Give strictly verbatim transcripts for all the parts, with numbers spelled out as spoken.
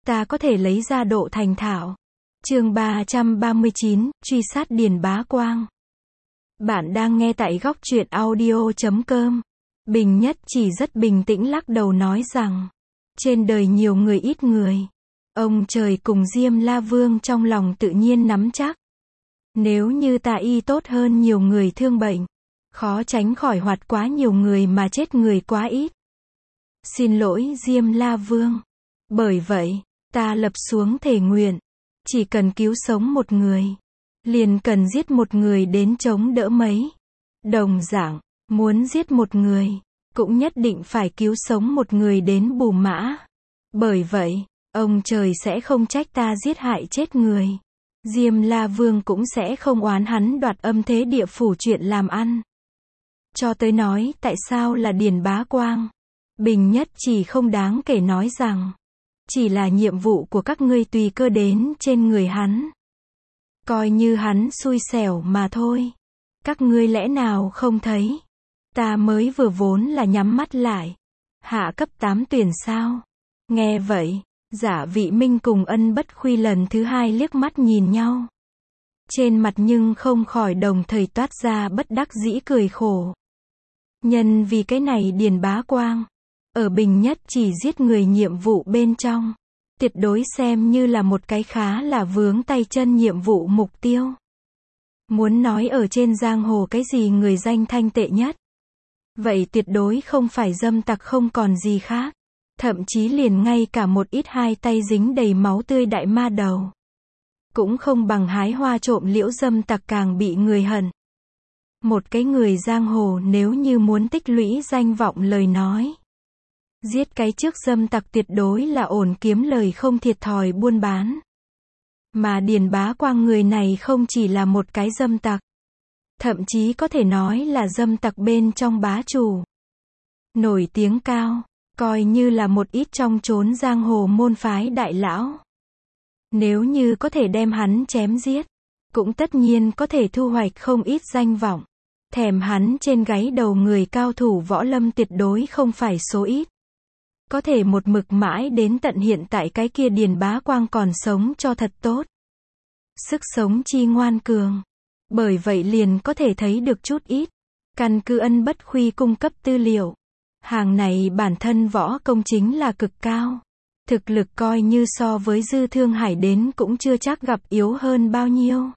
ta có thể lấy ra độ thành thạo. Chương ba trăm ba mươi chín, truy sát Điền Bá Quang. Bạn đang nghe tại góc truyện audio chấm com. Bình Nhất Chỉ rất bình tĩnh lắc đầu nói rằng, trên đời nhiều người ít người. Ông trời cùng Diêm La Vương trong lòng tự nhiên nắm chắc. Nếu như tà y tốt hơn nhiều người thương bệnh, khó tránh khỏi hoạt quá nhiều người mà chết người quá ít. Xin lỗi Diêm La Vương. Bởi vậy, ta lập xuống thề nguyện, chỉ cần cứu sống một người, liền cần giết một người đến chống đỡ mấy. Đồng dạng, muốn giết một người, cũng nhất định phải cứu sống một người đến bù mã. Bởi vậy, ông trời sẽ không trách ta giết hại chết người. Diêm La Vương cũng sẽ không oán hắn đoạt âm thế địa phủ chuyện làm ăn. Cho tới nói tại sao là Điền Bá Quang. Bình Nhất Chỉ không đáng kể nói rằng, chỉ là nhiệm vụ của các ngươi tùy cơ đến trên người hắn. Coi như hắn xui xẻo mà thôi. Các ngươi lẽ nào không thấy? Ta mới vừa vốn là nhắm mắt lại. Hạ cấp tám tuyển sao? Nghe vậy, Giả Vị Minh cùng Ân Bất Khuy lần thứ hai liếc mắt nhìn nhau. Trên mặt nhưng không khỏi đồng thời toát ra bất đắc dĩ cười khổ. Nhân vì cái này Điền Bá Quang, ở Bình Nhất Chỉ giết người nhiệm vụ bên trong, tuyệt đối xem như là một cái khá là vướng tay chân nhiệm vụ mục tiêu. Muốn nói ở trên giang hồ cái gì người danh thanh tệ nhất, vậy tuyệt đối không phải dâm tặc không còn gì khác. Thậm chí liền ngay cả một ít hai tay dính đầy máu tươi đại ma đầu, cũng không bằng hái hoa trộm liễu dâm tặc càng bị người hận. Một cái người giang hồ nếu như muốn tích lũy danh vọng lời nói, giết cái trước dâm tặc tuyệt đối là ổn kiếm lời không thiệt thòi buôn bán. Mà Điền Bá Quang người này không chỉ là một cái dâm tặc, thậm chí có thể nói là dâm tặc bên trong bá chủ. Nổi tiếng cao, coi như là một ít trong chốn giang hồ môn phái đại lão. Nếu như có thể đem hắn chém giết, cũng tất nhiên có thể thu hoạch không ít danh vọng. Thèm hắn trên gáy đầu người cao thủ võ lâm tuyệt đối không phải số ít. Có thể một mực mãi đến tận hiện tại cái kia Điền Bá Quang còn sống cho thật tốt. Sức sống chi ngoan cường. Bởi vậy liền có thể thấy được chút ít. Căn cứ Ân Bất Khuy cung cấp tư liệu. Hàng này bản thân võ công chính là cực cao. Thực lực coi như so với Dư Thương Hải đến cũng chưa chắc gặp yếu hơn bao nhiêu.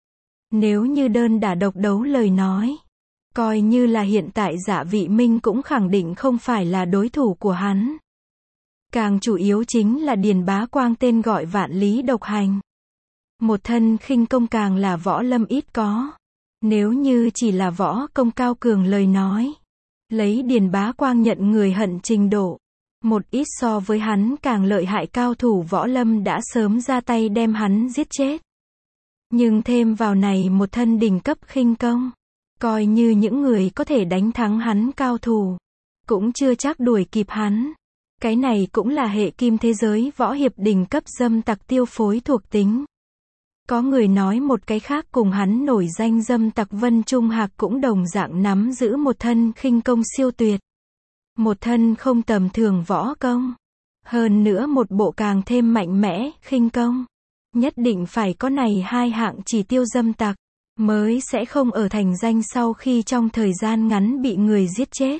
Nếu như đơn đả độc đấu lời nói, coi như là hiện tại Giả Vị Minh cũng khẳng định không phải là đối thủ của hắn. Càng chủ yếu chính là Điền Bá Quang tên gọi vạn lý độc hành. Một thân khinh công càng là võ lâm ít có. Nếu như chỉ là võ công cao cường lời nói, lấy Điền Bá Quang nhận người hận trình độ, một ít so với hắn càng lợi hại cao thủ võ lâm đã sớm ra tay đem hắn giết chết. Nhưng thêm vào này một thân đỉnh cấp khinh công, coi như những người có thể đánh thắng hắn cao thủ, cũng chưa chắc đuổi kịp hắn. Cái này cũng là hệ kim thế giới võ hiệp đỉnh cấp dâm tặc tiêu phối thuộc tính. Có người nói một cái khác cùng hắn nổi danh dâm tặc Vân Trung Hạc cũng đồng dạng nắm giữ một thân khinh công siêu tuyệt. Một thân không tầm thường võ công. Hơn nữa một bộ càng thêm mạnh mẽ, khinh công. Nhất định phải có này hai hạng chỉ tiêu dâm tặc, mới sẽ không ở thành danh sau khi trong thời gian ngắn bị người giết chết.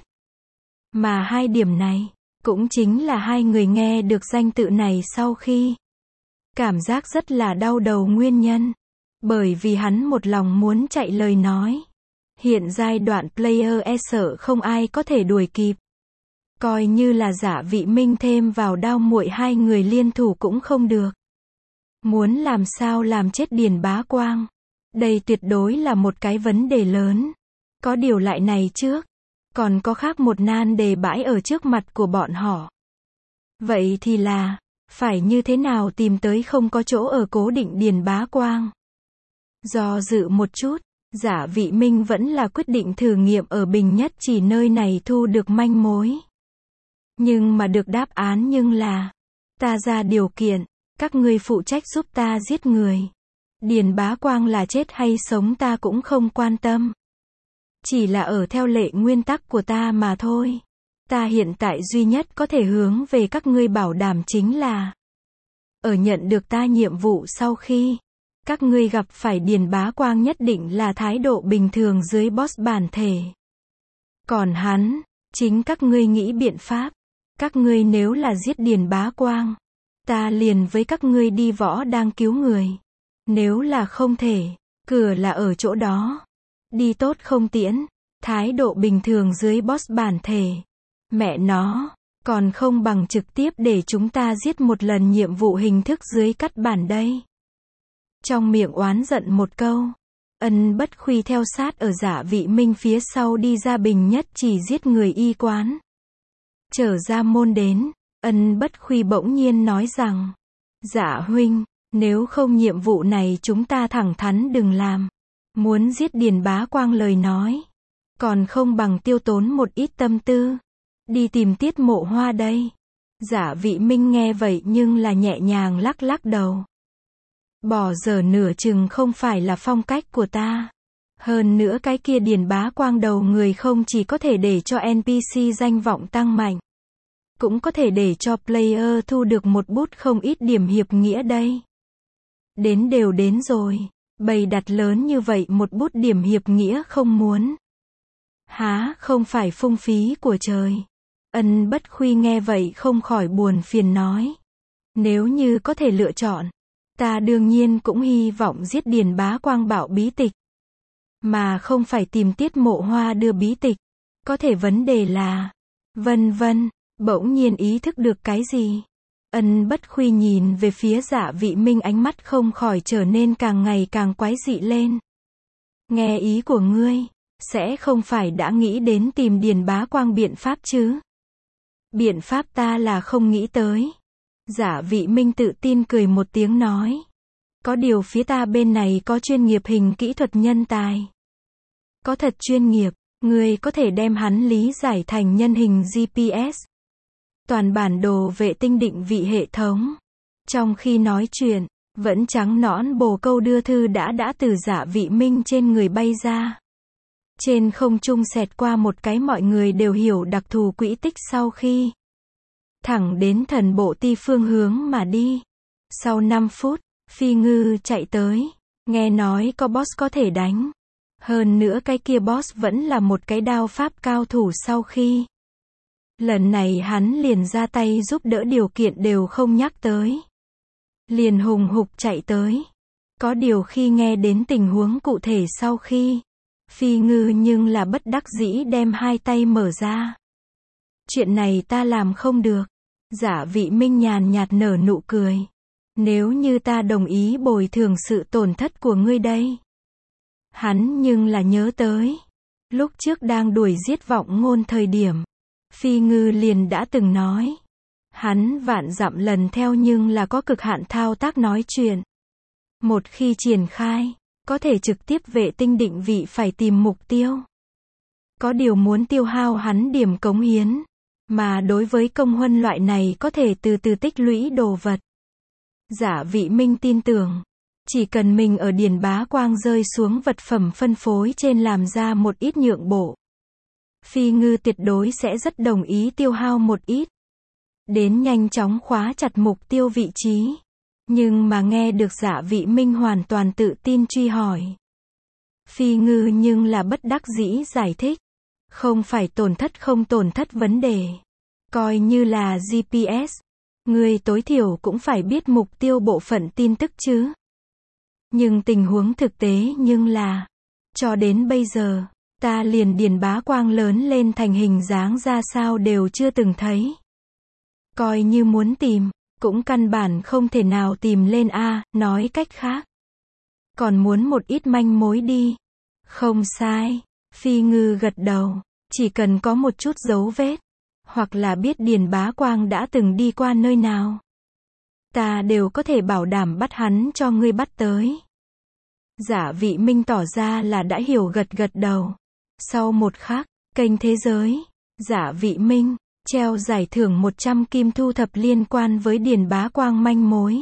Mà hai điểm này, cũng chính là hai người nghe được danh tự này sau khi cảm giác rất là đau đầu nguyên nhân. Bởi vì hắn một lòng muốn chạy lời nói. Hiện giai đoạn player e sợ không ai có thể đuổi kịp. Coi như là Giả Vị Minh thêm vào đao muội hai người liên thủ cũng không được. Muốn làm sao làm chết Điền Bá Quang. Đây tuyệt đối là một cái vấn đề lớn. Có điều lại này trước, còn có khác một nan đề bãi ở trước mặt của bọn họ. Vậy thì là, phải như thế nào tìm tới không có chỗ ở cố định Điền Bá Quang. Do dự một chút, Giả Vị Minh vẫn là quyết định thử nghiệm ở Bình Nhất Chỉ nơi này thu được manh mối. Nhưng mà được đáp án nhưng là, ta ra điều kiện, các ngươi phụ trách giúp ta giết người. Điền Bá Quang là chết hay sống ta cũng không quan tâm. Chỉ là ở theo lệ nguyên tắc của ta mà thôi. Ta hiện tại duy nhất có thể hướng về các ngươi bảo đảm chính là ở nhận được ta nhiệm vụ sau khi các ngươi gặp phải Điền Bá Quang nhất định là thái độ bình thường dưới boss bản thể. Còn hắn, chính các ngươi nghĩ biện pháp. Các ngươi nếu là giết Điền Bá Quang, ta liền với các ngươi đi võ đang cứu người. Nếu là không thể, cửa là ở chỗ đó. Đi tốt không tiễn. Thái độ bình thường dưới boss bản thể. Mẹ nó, còn không bằng trực tiếp để chúng ta giết một lần nhiệm vụ hình thức dưới cắt bản đây. Trong miệng oán giận một câu, Ân Bất Khuy theo sát ở Dạ Vị Minh phía sau đi ra Bình Nhất Chỉ giết người y quán. Trở ra môn đến, Ân Bất Khuy bỗng nhiên nói rằng, Dạ huynh, nếu không nhiệm vụ này chúng ta thẳng thắn đừng làm. Muốn giết Điền Bá Quang lời nói, còn không bằng tiêu tốn một ít tâm tư, đi tìm Tiết Mộ Hoa đây. Dạ Vị Minh nghe vậy nhưng là nhẹ nhàng lắc lắc đầu. Bỏ dở nửa chừng không phải là phong cách của ta. Hơn nữa cái kia Điền Bá Quang đầu người không chỉ có thể để cho en pê xê danh vọng tăng mạnh, cũng có thể để cho player thu được một bút không ít điểm hiệp nghĩa đây. Đến đều đến rồi, bày đặt lớn như vậy một bút điểm hiệp nghĩa không muốn. Há không phải phung phí của trời. Ân Bất Khuy nghe vậy không khỏi buồn phiền nói. Nếu như có thể lựa chọn, ta đương nhiên cũng hy vọng giết Điền Bá Quang bảo bí tịch, mà không phải tìm Tiết Mộ Hoa đưa bí tịch. Có thể vấn đề là, vân vân, bỗng nhiên ý thức được cái gì. Ân Bất Khuy nhìn về phía Dạ Vị Minh, ánh mắt không khỏi trở nên càng ngày càng quái dị lên. Nghe ý của ngươi, sẽ không phải đã nghĩ đến tìm Điền Bá Quang biện pháp chứ? Biện pháp ta là không nghĩ tới. Dạ Vị Minh tự tin cười một tiếng nói. Có điều phía ta bên này có chuyên nghiệp hình kỹ thuật nhân tài. Có thật chuyên nghiệp, ngươi có thể đem hắn lý giải thành nhân hình giê pê ét. Toàn bản đồ vệ tinh định vị hệ thống. Trong khi nói chuyện, vẫn trắng nõn bồ câu đưa thư đã đã từ Dạ Vị Minh trên người bay ra. Trên không trung xẹt qua một cái mọi người đều hiểu đặc thù quỹ tích sau khi thẳng đến thần bộ ti phương hướng mà đi. Sau năm phút, Phi Ngư chạy tới, nghe nói có boss có thể đánh. Hơn nữa cái kia boss vẫn là một cái đao pháp cao thủ sau khi. Lần này hắn liền ra tay giúp đỡ, điều kiện đều không nhắc tới. Liền hùng hục chạy tới. Có điều khi nghe đến tình huống cụ thể sau khi, Phi Ngư nhưng là bất đắc dĩ đem hai tay mở ra. Chuyện này ta làm không được. Dạ Vị Minh nhàn nhạt nở nụ cười. Nếu như ta đồng ý bồi thường sự tổn thất của ngươi đây. Hắn nhưng là nhớ tới. Lúc trước đang đuổi giết Vọng Ngôn thời điểm, Phi Ngư liền đã từng nói. Hắn vạn dặm lần theo nhưng là có cực hạn thao tác nói chuyện. Một khi triển khai, có thể trực tiếp vệ tinh định vị phải tìm mục tiêu. Có điều muốn tiêu hao hắn điểm cống hiến. Mà đối với công huân loại này có thể từ từ tích lũy đồ vật. Dạ Vị Minh tin tưởng. Chỉ cần mình ở Điền Bá Quang rơi xuống vật phẩm phân phối trên làm ra một ít nhượng bộ. Phi Ngư tuyệt đối sẽ rất đồng ý tiêu hao một ít. Đến nhanh chóng khóa chặt mục tiêu vị trí. Nhưng mà nghe được Dạ Vị Minh hoàn toàn tự tin truy hỏi. Phi Ngư nhưng là bất đắc dĩ giải thích. Không phải tổn thất không tổn thất vấn đề. Coi như là giê pê ét. Người tối thiểu cũng phải biết mục tiêu bộ phận tin tức chứ. Nhưng tình huống thực tế nhưng là. Cho đến bây giờ, ta liền Điền Bá Quang lớn lên thành hình dáng ra sao đều chưa từng thấy. Coi như muốn tìm, cũng căn bản không thể nào tìm lên a, nói cách khác. Còn muốn một ít manh mối đi. Không sai. Phi Ngư gật đầu, chỉ cần có một chút dấu vết, hoặc là biết Điền Bá Quang đã từng đi qua nơi nào, ta đều có thể bảo đảm bắt hắn cho ngươi bắt tới. Dạ Vị Minh tỏ ra là đã hiểu, gật gật đầu. Sau một khắc, kênh thế giới, Dạ Vị Minh, treo giải thưởng một trăm kim thu thập liên quan với Điền Bá Quang manh mối.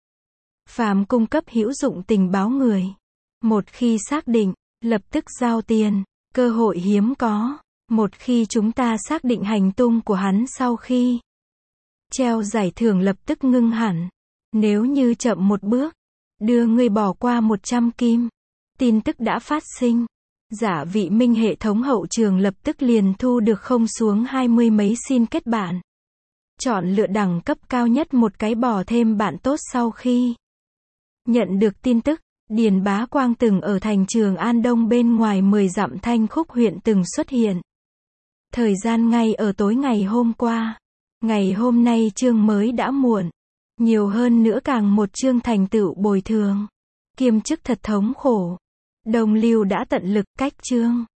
Phàm cung cấp hữu dụng tình báo người. Một khi xác định, lập tức giao tiền. Cơ hội hiếm có. Một khi chúng ta xác định hành tung của hắn sau khi treo giải thưởng lập tức ngưng hẳn. Nếu như chậm một bước, đưa ngươi bỏ qua một trăm kim. Tin tức đã phát sinh. Giả vị minh hệ thống hậu trường lập tức liền thu được không xuống hai mươi mấy xin kết bạn. Chọn lựa đẳng cấp cao nhất một cái bỏ thêm bạn tốt sau khi nhận được tin tức, Điền Bá Quang từng ở thành Trường An Đông bên ngoài mười dặm Thanh Khúc huyện từng xuất hiện. Thời gian ngay ở tối ngày hôm qua. Ngày hôm nay chương mới đã muộn. Nhiều hơn nữa càng một chương thành tựu bồi thường. Kiêm chức thật thống khổ. Đồng Lưu đã tận lực cách chương.